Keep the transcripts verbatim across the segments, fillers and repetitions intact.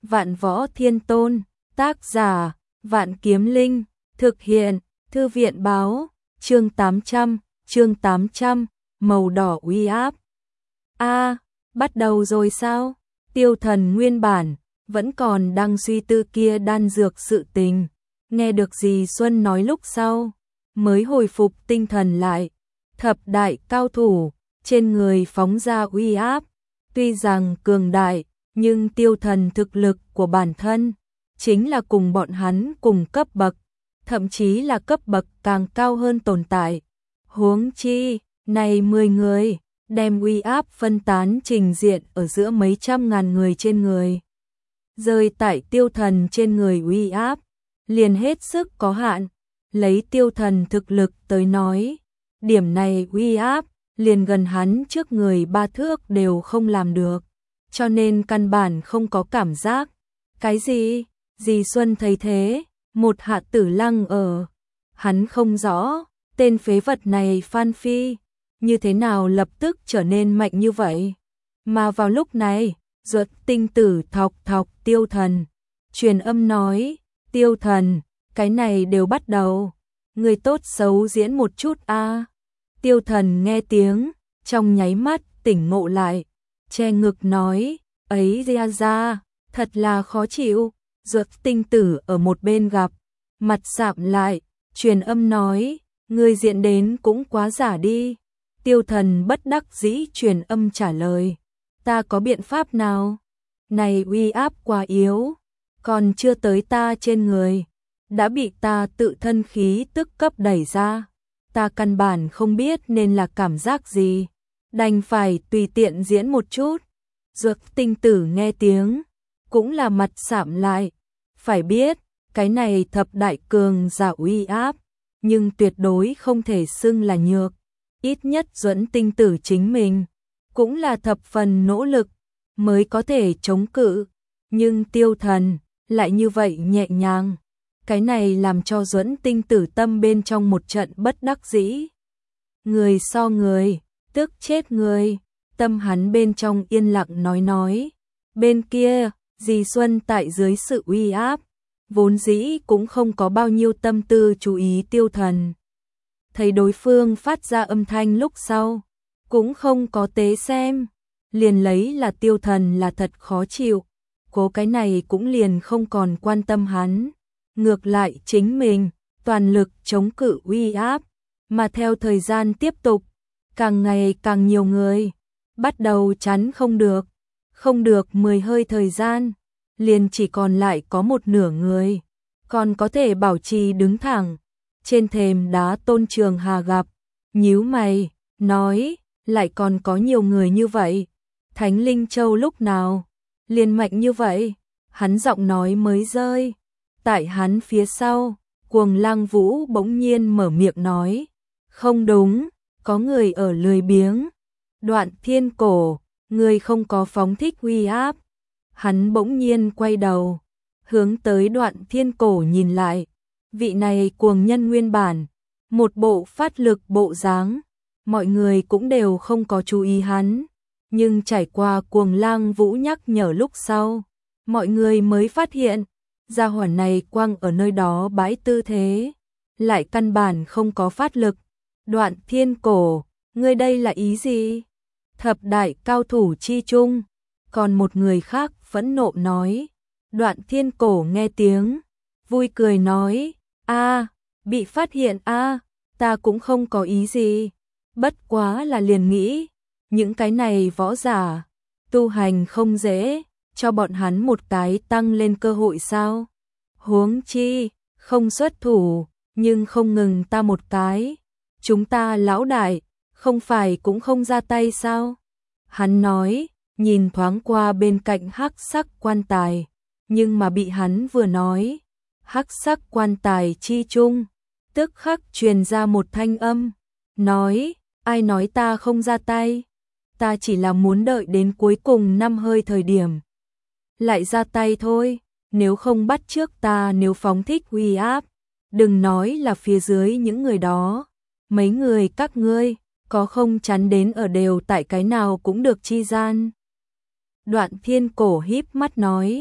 Vạn Võ Thiên Tôn, tác giả, Vạn Kiếm Linh, thực hiện, Thư viện báo, chương tám trăm, chương tám trăm, màu đỏ uy áp. A, bắt đầu rồi sao? Tiêu Thần nguyên bản vẫn còn đang suy tư kia đan dược sự tình, nghe được dì Xuân nói lúc sau, mới hồi phục tinh thần lại. Thập đại cao thủ trên người phóng ra uy áp, tuy rằng cường đại, nhưng Tiêu Thần thực lực của bản thân chính là cùng bọn hắn cùng cấp bậc, thậm chí là cấp bậc càng cao hơn tồn tại. Huống chi, này mười người đem uy áp phân tán trình diện ở giữa mấy trăm ngàn người trên người. Rơi tại Tiêu Thần trên người uy áp, liền hết sức có hạn. Lấy Tiêu Thần thực lực tới nói, điểm này uy áp, liền gần hắn trước người ba thước đều không làm được, cho nên căn bản không có cảm giác. Cái gì? Dì Xuân thấy thế, một hạ tử lăng ở. Hắn không rõ, tên phế vật này Phan Phi, như thế nào lập tức trở nên mạnh như vậy. Mà vào lúc này, Duật Tinh Tử thọc thọc Tiêu Thần, truyền âm nói, Tiêu Thần, cái này đều bắt đầu, người tốt xấu diễn một chút a. Tiêu Thần nghe tiếng, trong nháy mắt tỉnh ngộ lại, che ngực nói, ấy ra ra, thật là khó chịu. Duật Tinh Tử ở một bên gặp, mặt sạm lại, truyền âm nói, người diện đến cũng quá giả đi. Tiêu Thần bất đắc dĩ truyền âm trả lời, ta có biện pháp nào? Này uy áp quá yếu, còn chưa tới ta trên người, đã bị ta tự thân khí tức cấp đẩy ra. Ta căn bản không biết nên là cảm giác gì, đành phải tùy tiện diễn một chút. Duật Tinh Tử nghe tiếng, cũng là mặt sạm lại, phải biết, cái này thập đại cường giả uy áp, nhưng tuyệt đối không thể xưng là nhược. Ít nhất Duẫn Tinh Tử chính mình cũng là thập phần nỗ lực mới có thể chống cự, nhưng Tiêu Thần lại như vậy nhẹ nhàng. Cái này làm cho Duẫn Tinh Tử tâm bên trong một trận bất đắc dĩ. Người so người, tức chết người, tâm hắn bên trong yên lặng nói nói. Bên kia, dì Xuân tại dưới sự uy áp, vốn dĩ cũng không có bao nhiêu tâm tư chú ý Tiêu Thần. Thấy đối phương phát ra âm thanh lúc sau, cũng không có tế xem, liền lấy là Tiêu Thần là thật khó chịu, cố cái này cũng liền không còn quan tâm hắn. Ngược lại chính mình, toàn lực chống cự uy áp, mà theo thời gian tiếp tục, càng ngày càng nhiều người, bắt đầu chắn không được, không được mười hơi thời gian, liền chỉ còn lại có một nửa người, còn có thể bảo trì đứng thẳng. Trên thềm đá Tôn Trường Hà gặp, nhíu mày, nói, lại còn có nhiều người như vậy, Thánh Linh Châu lúc nào liền mạnh như vậy? Hắn giọng nói mới rơi. Tại hắn phía sau, Cuồng Lăng Vũ bỗng nhiên mở miệng nói, không đúng, có người ở lười biếng. Đoạn Thiên Cổ, người không có phóng thích uy áp. Hắn bỗng nhiên quay đầu, hướng tới Đoạn Thiên Cổ nhìn lại. Vị này cuồng nhân nguyên bản, một bộ phát lực bộ dáng, mọi người cũng đều không có chú ý hắn, nhưng trải qua Cuồng Lăng Vũ nhắc nhở lúc sau, mọi người mới phát hiện, gia hỏa này quăng ở nơi đó bãi tư thế, lại căn bản không có phát lực. Đoạn Thiên Cổ, ngươi đây là ý gì? Thập đại cao thủ chi chung, còn một người khác phẫn nộ nói. Đoạn Thiên Cổ nghe tiếng, vui cười nói, a, bị phát hiện a, ta cũng không có ý gì, bất quá là liền nghĩ, những cái này võ giả, tu hành không dễ, cho bọn hắn một cái tăng lên cơ hội sao? Huống chi, không xuất thủ, nhưng không ngừng ta một cái, chúng ta lão đại, không phải cũng không ra tay sao? Hắn nói, nhìn thoáng qua bên cạnh hắc sắc quan tài, nhưng mà bị hắn vừa nói, hắc sắc quan tài chi chung, tức khắc truyền ra một thanh âm, nói, ai nói ta không ra tay, ta chỉ là muốn đợi đến cuối cùng năm hơi thời điểm, lại ra tay thôi, nếu không bắt trước ta nếu phóng thích uy áp, đừng nói là phía dưới những người đó, mấy người các ngươi, có không chắn đến ở đều tại cái nào cũng được chi gian. Đoạn Thiên Cổ híp mắt nói,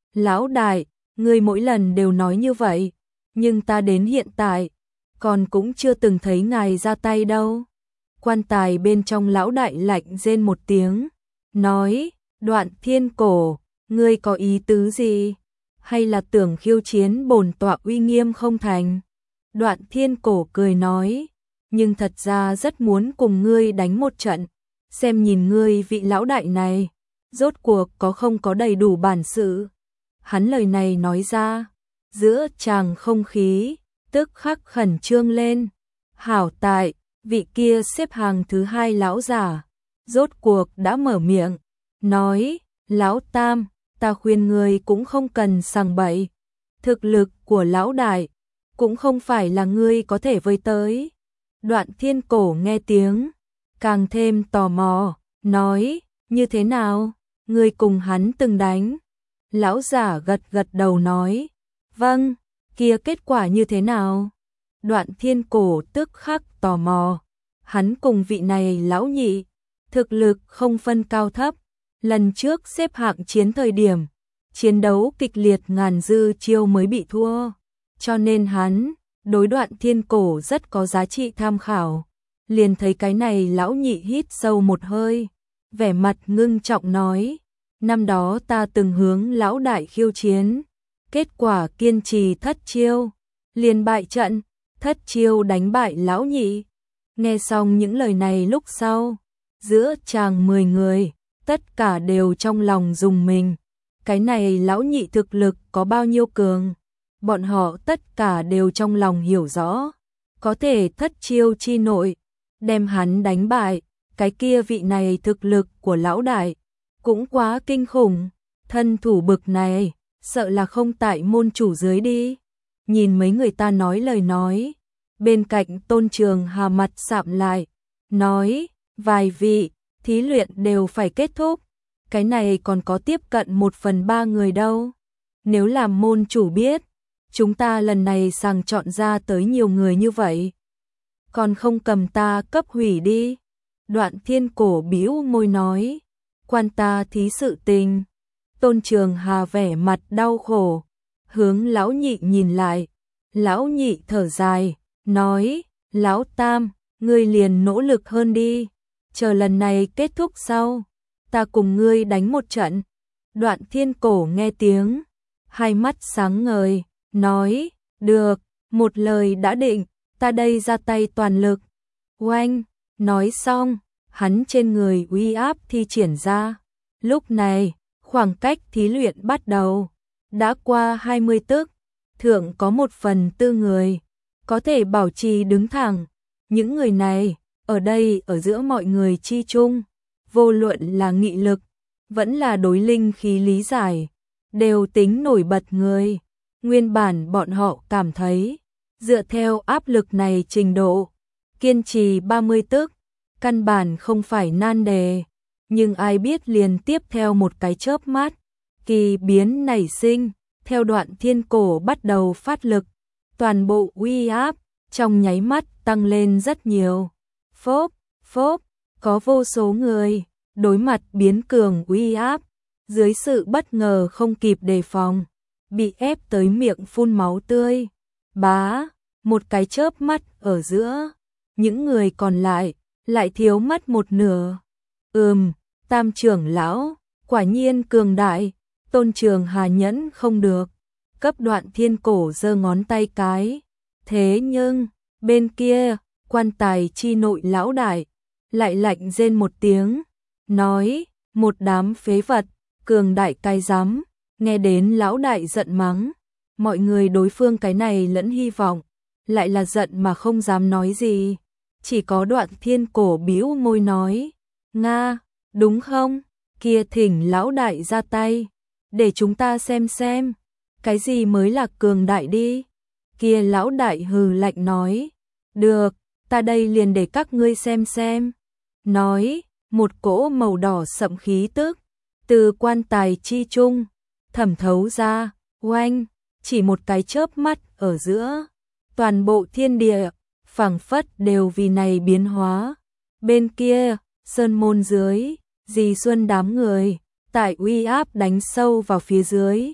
Lão đại, ngươi mỗi lần đều nói như vậy, nhưng ta đến hiện tại, còn cũng chưa từng thấy ngài ra tay đâu. Quan tài bên trong lão đại lạnh rên một tiếng, nói, Đoạn Thiên Cổ, ngươi có ý tứ gì? Hay là tưởng khiêu chiến bổn tọa uy nghiêm không thành? Đoạn Thiên Cổ cười nói, nhưng thật ra rất muốn cùng ngươi đánh một trận, xem nhìn ngươi vị lão đại này, rốt cuộc có không có đầy đủ bản sự. Hắn lời này nói ra, giữa chàng không khí, tức khắc khẩn trương lên. Hảo tại, vị kia xếp hàng thứ hai lão giả, rốt cuộc đã mở miệng, nói, Lão Tam, ta khuyên ngươi cũng không cần sằng bậy, thực lực của lão đại, cũng không phải là ngươi có thể vây tới. Đoạn Thiên Cổ nghe tiếng, càng thêm tò mò, nói, như thế nào, ngươi cùng hắn từng đánh? Lão giả gật gật đầu nói, vâng, kia kết quả như thế nào? Đoạn Thiên Cổ tức khắc tò mò, hắn cùng vị này lão nhị, thực lực không phân cao thấp, lần trước xếp hạng chiến thời điểm, chiến đấu kịch liệt ngàn dư chiêu mới bị thua, cho nên hắn, đối Đoạn Thiên Cổ rất có giá trị tham khảo. Liền thấy cái này lão nhị hít sâu một hơi, vẻ mặt ngưng trọng nói, năm đó ta từng hướng lão đại khiêu chiến, kết quả kiên trì thất chiêu, liền bại trận, thất chiêu đánh bại lão nhị. Nghe xong những lời này lúc sau, giữa chàng mười người, tất cả đều trong lòng rùng mình, cái này lão nhị thực lực có bao nhiêu cường, bọn họ tất cả đều trong lòng hiểu rõ, có thể thất chiêu chi nội, đem hắn đánh bại, cái kia vị này thực lực của lão đại, cũng quá kinh khủng, thân thủ bực này, sợ là không tại môn chủ dưới đi. Nhìn mấy người ta nói lời nói, bên cạnh Tôn Trường Hà mặt sạm lại, nói, vài vị, thí luyện đều phải kết thúc, cái này còn có tiếp cận một phần ba người đâu. Nếu làm môn chủ biết, chúng ta lần này sàng chọn ra tới nhiều người như vậy, còn không cầm ta cấp hủy đi. Đoạn Thiên Cổ bĩu môi nói, quan ta thí sự tình. Tôn Trường Hà vẻ mặt đau khổ, hướng lão nhị nhìn lại, lão nhị thở dài, nói, Lão Tam, ngươi liền nỗ lực hơn đi, chờ lần này kết thúc sau, ta cùng ngươi đánh một trận. Đoạn Thiên Cổ nghe tiếng, hai mắt sáng ngời, nói, được, một lời đã định, ta đây ra tay toàn lực. Oanh, nói xong, hắn trên người uy áp thi triển ra. Lúc này, khoảng cách thí luyện bắt đầu, đã qua hai mươi tức, thượng có một phần tư người, có thể bảo trì đứng thẳng. Những người này, ở đây ở giữa mọi người chi chung, vô luận là nghị lực, vẫn là đối linh khí lý giải, đều tính nổi bật người. Nguyên bản bọn họ cảm thấy, dựa theo áp lực này trình độ, kiên trì ba mươi tức, căn bản không phải nan đề, nhưng ai biết liền tiếp theo một cái chớp mắt, kỳ biến nảy sinh, theo Đoạn Thiên Cổ bắt đầu phát lực, toàn bộ uy áp trong nháy mắt tăng lên rất nhiều. Phốp, phốp, có vô số người đối mặt biến cường uy áp, dưới sự bất ngờ không kịp đề phòng, bị ép tới miệng phun máu tươi. Bá, một cái chớp mắt ở giữa, những người còn lại lại thiếu mất một nửa. Ừm, Tam trưởng lão, quả nhiên cường đại. Tôn Trường Hà nhẫn không được, cấp Đoạn Thiên Cổ giơ ngón tay cái. Thế nhưng, bên kia, quan tài chi nội lão đại, lại lạnh rên một tiếng, nói, một đám phế vật, cường đại cai rắm. Nghe đến lão đại giận mắng, mọi người đối phương cái này lẫn hy vọng, lại là giận mà không dám nói gì. Chỉ có Đoạn Thiên Cổ bĩu môi nói, Nga, đúng không? Kia thỉnh lão đại ra tay, để chúng ta xem xem, cái gì mới là cường đại đi. Kia lão đại hừ lạnh nói, được, ta đây liền để các ngươi xem xem. Nói, một cỗ màu đỏ sậm khí tức, từ quan tài chi trung, thẩm thấu ra, oanh, chỉ một cái chớp mắt ở giữa, toàn bộ thiên địa, phảng phất đều vì này biến hóa. Bên kia, sơn môn dưới, Dì Xuân đám người, tại uy áp đánh sâu vào phía dưới,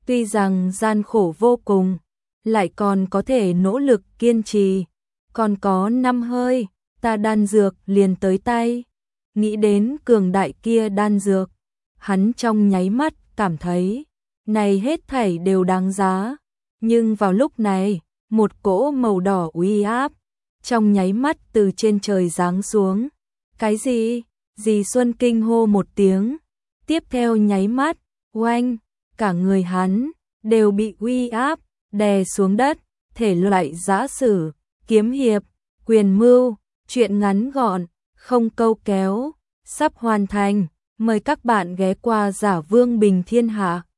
Tuy rằng gian khổ vô cùng, lại còn có thể nỗ lực kiên trì. Còn có năm hơi, ta đan dược liền tới tay. Nghĩ đến cường đại kia đan dược, hắn trong nháy mắt cảm thấy, này hết thảy đều đáng giá. Nhưng vào lúc này, một cỗ màu đỏ uy áp, trong nháy mắt từ trên trời giáng xuống. Cái gì? Dì Xuân kinh hô một tiếng. Tiếp theo nháy mắt, oanh, cả người hắn đều bị uy áp đè xuống đất. Thể loại giã sử, kiếm hiệp, quyền mưu, chuyện ngắn gọn, không câu kéo, sắp hoàn thành. Mời các bạn ghé qua Giả Vương Bình Thiên Hạ.